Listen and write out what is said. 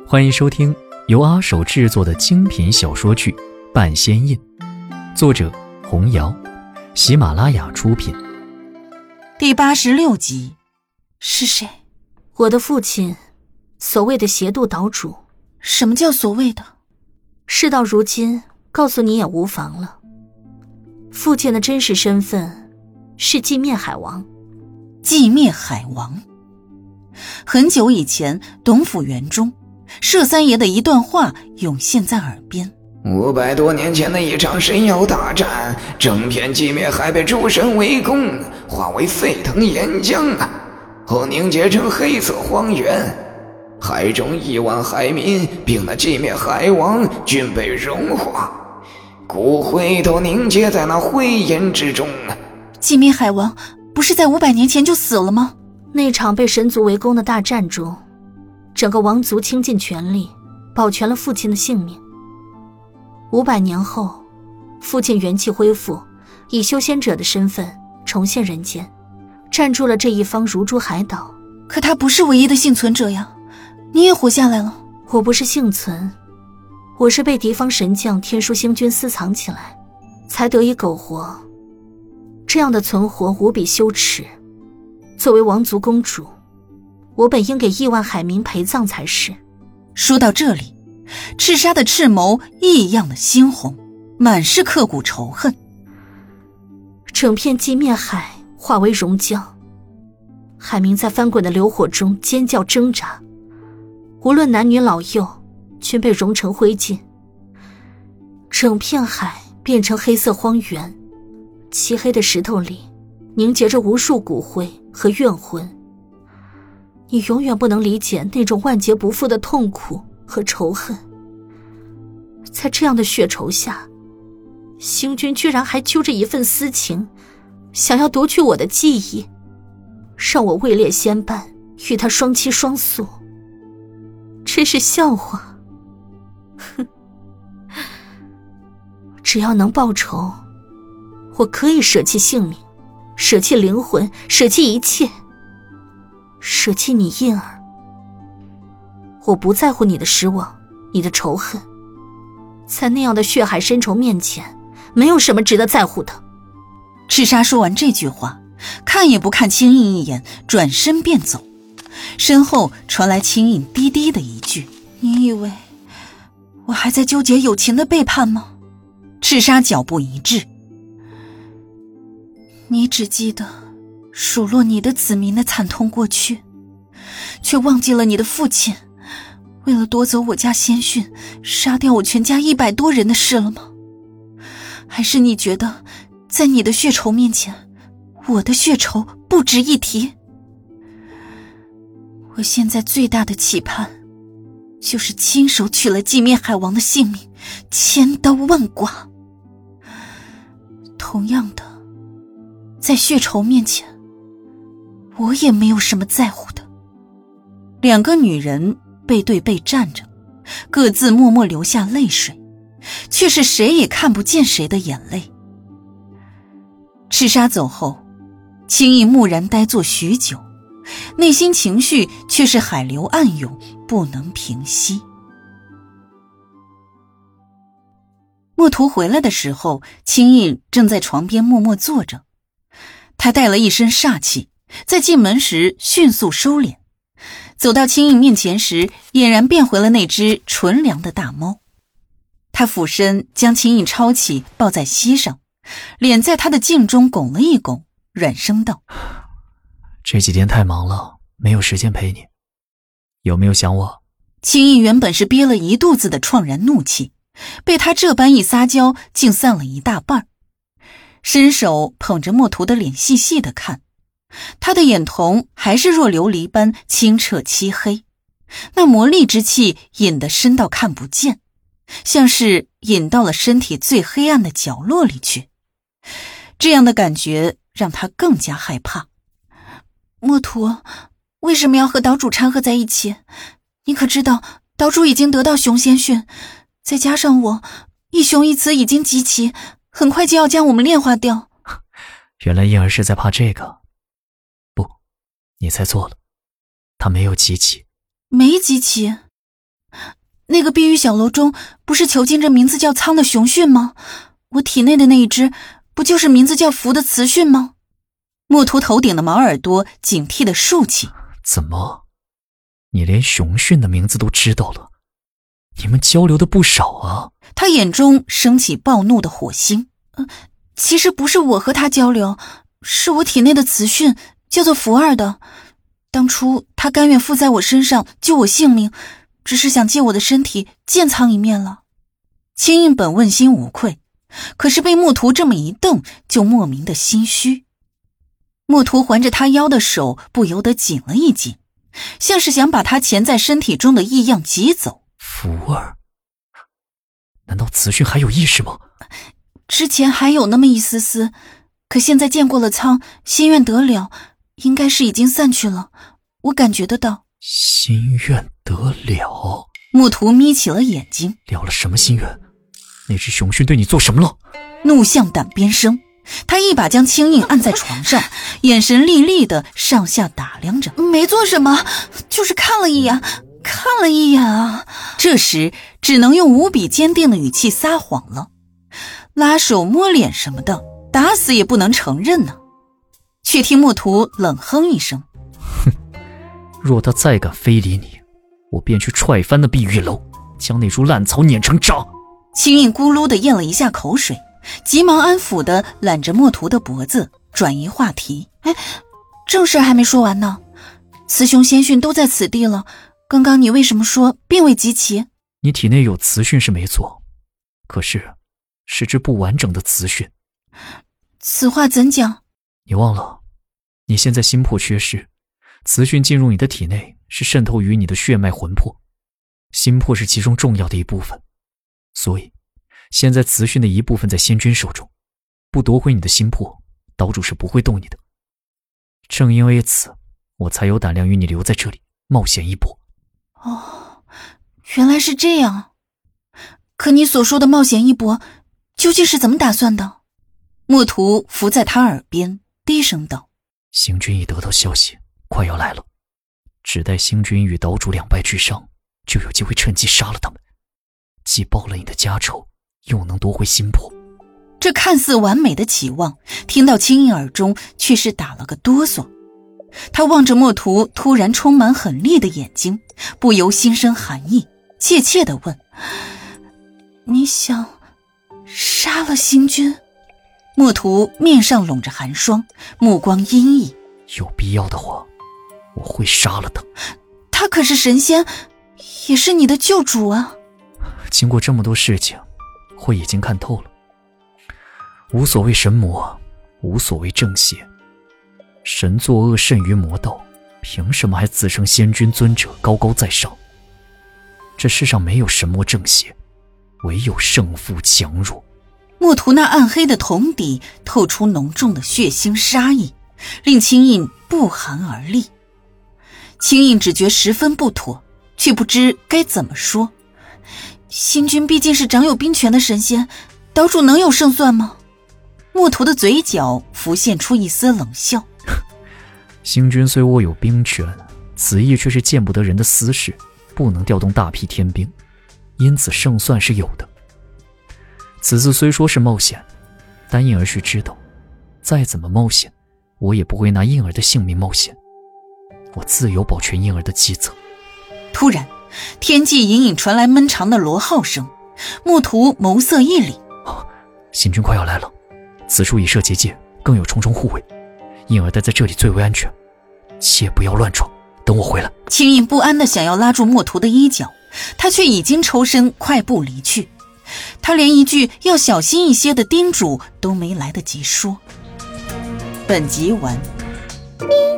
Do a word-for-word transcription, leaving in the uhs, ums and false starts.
欢迎收听由阿手制作的精品小说剧《半仙印》，作者红瑶，喜马拉雅出品。 第八十六集。是谁？ 我的父亲，所谓的邪渡岛主。 什么叫所谓的？ 事到如今，告诉你也无妨了。父亲的真实身份是寂灭海王。 寂灭海王。很久以前，董府园中，麝三爷的一段话涌现在耳边。 五百多年前的一场神妖大战，整片寂灭海被诸神围攻，化为沸腾岩浆，后凝结成黑色荒原。海中亿万海民并那寂灭海王均被融化，骨灰都凝结在那灰岩之中。 寂灭海王不是在五百年前就死了吗？ 那场被神族围攻的大战中，整个王族倾尽全力保全了父亲的性命。五百年后，父亲元气恢复，以修仙者的身份重现人间，站住了这一方如珠海岛。 可他不是唯一的幸存者呀，你也活下来了。 我不是幸存，我是被敌方神将天书星君私藏起来，才得以苟活。这样的存活无比羞耻。作为王族公主，我本应给亿万海民陪葬才是。 说到这里，赤沙的赤眸异样的猩红，满是刻骨仇恨。 整片寂灭海化为熔浆，海民在翻滚的流火中尖叫挣扎，无论男女老幼，均被熔成灰烬。整片海变成黑色荒原，漆黑的石头里凝结着无数骨灰和怨魂。你永远不能理解那种万劫不复的痛苦和仇恨。在这样的血仇下，星君居然还揪着一份私情，想要夺取我的记忆，让我位列仙班，与他双栖双宿。真是笑话。哼，只要能报仇，我可以舍弃性命，舍弃灵魂，舍弃一切，舍弃你印儿。我不在乎你的失望，你的仇恨，在那样的血海深仇面前，没有什么值得在乎的。 赤沙说完这句话，看也不看青印一眼，转身便走。身后传来青印低低的一句：你以为我还在纠结友情的背叛吗？赤沙脚步一滞。你只记得数落你的子民的惨痛过去，却忘记了你的父亲为了夺走我家仙训，杀掉我全家一百多人的事了吗？还是你觉得在你的血仇面前，我的血仇不值一提？我现在最大的期盼，就是亲手取了寂灭海王的性命，千刀万剐。同样的，在血仇面前，我也没有什么在乎的。两个女人背对背站着，各自默默流下泪水，却是谁也看不见谁的眼泪。赤沙走后，青印木然呆坐许久，内心情绪却是海流暗涌，不能平息。墨图回来的时候，青印正在床边默默坐着，他带了一身煞气，在进门时迅速收敛，走到青印面前时，俨然变回了那只纯良的大猫。他俯身将青印抄起，抱在膝上，脸在他的颈中拱了一拱，软声道： 这几天太忙了，没有时间陪你，有没有想我？ 青印原本是憋了一肚子的怆然怒气，被他这般一撒娇，竟散了一大半。伸手捧着墨图的脸细细地看，他的眼瞳还是若琉璃般清澈漆黑，那魔力之气引得深到看不见，像是引到了身体最黑暗的角落里去。这样的感觉让他更加害怕。墨图，为什么要和岛主掺和在一起？你可知道岛主已经得到雄仙训，再加上我一雄一雌已经集齐，很快就要将我们炼化掉。 原来婴儿是在怕这个。不，你猜错了，他没有集齐。 没集齐？ 那个碧玉小楼中不是囚禁着名字叫苍的雄训吗？我体内的那一只不就是名字叫福的雌训吗？墨图头顶的毛耳朵警惕地竖起。 怎么，你连雄训的名字都知道了？你们交流的不少啊。 他眼中升起暴怒的火星。呃，其实不是我和他交流，是我体内的雌训叫做福儿的。当初他甘愿附在我身上救我性命，只是想借我的身体见苍一面了。青印本问心无愧，可是被墨图这么一瞪，就莫名的心虚。墨图环着他腰的手不由得紧了一紧，像是想把他潜在身体中的异样挤走。 福儿，难道雌训还有意识吗？ 之前还有那么一丝丝，可现在见过了苍，心愿得了，应该是已经散去了，我感觉得到。 心愿得了？ 墨图眯起了眼睛。 了了什么心愿？那只雄训对你做什么了？ 怒向胆边生，他一把将青印按在床上，眼神厉厉的上下打量着。没做什么，就是看了一眼，看了一眼啊。这时只能用无比坚定的语气撒谎了，拉手摸脸什么的，打死也不能承认呢。却听墨图冷哼一声， 哼，若他再敢非礼你，我便去踹翻那碧玉楼，将那株烂草碾成渣。 青印咕噜的咽了一下口水，急忙安抚的揽着墨图的脖子，转移话题。哎，正事还没说完呢，雌雄先训都在此地了，刚刚你为什么说并未集齐？ 你体内有雌训是没错，可是是只不完整的雌训。 此话怎讲？ 你忘了，你现在心魄缺失，雌训进入你的体内是渗透于你的血脉魂魄，心魄是其中重要的一部分，所以现在雌训的一部分在仙君手中，不夺回你的心魄，岛主是不会动你的。正因为此，我才有胆量与你留在这里冒险一搏。 哦，原来是这样。可你所说的冒险一搏究竟是怎么打算的？墨图伏在他耳边低声道。 星君已得到消息，快要来了，只待星君与岛主两败俱伤，就有机会趁机杀了他们，既报了你的家仇，又能夺回心魄。 这看似完美的期望，听到青印耳中却是打了个哆嗦。他望着墨图突然充满狠厉的眼睛，不由心生寒意，怯怯地问：你想杀了星君？墨图面上笼着寒霜，目光阴翳。 有必要的话，我会杀了他。 他可是神仙，也是你的救主啊。 经过这么多事情，我已经看透了。无所谓神魔，无所谓正邪。神作恶甚于魔道，凭什么还自称仙君尊者高高在上？这世上没有神魔正邪，唯有胜负强弱。 墨图那暗黑的瞳底透出浓重的血腥杀意，令青印不寒而栗。青印只觉十分不妥，却不知该怎么说。星君毕竟是掌有兵权的神仙，岛主能有胜算吗？墨图的嘴角浮现出一丝冷笑。 星君虽握有兵权，此役却是见不得人的私事，不能调动大批天兵，因此胜算是有的。此次虽说是冒险，但印儿须知道，再怎么冒险，我也不会拿印儿的性命冒险，我自有保全印儿的计策。 突然，天际隐隐传来闷长的螺号声，墨图眸色一凛。 啊，星君快要来了，此处已设结界，更有重重护卫，印儿待在这里最为安全，切不要乱闯，等我回来。 青印不安地想要拉住墨图的衣角，他却已经抽身快步离去。他连一句要小心一些的叮嘱都没来得及说。本集完。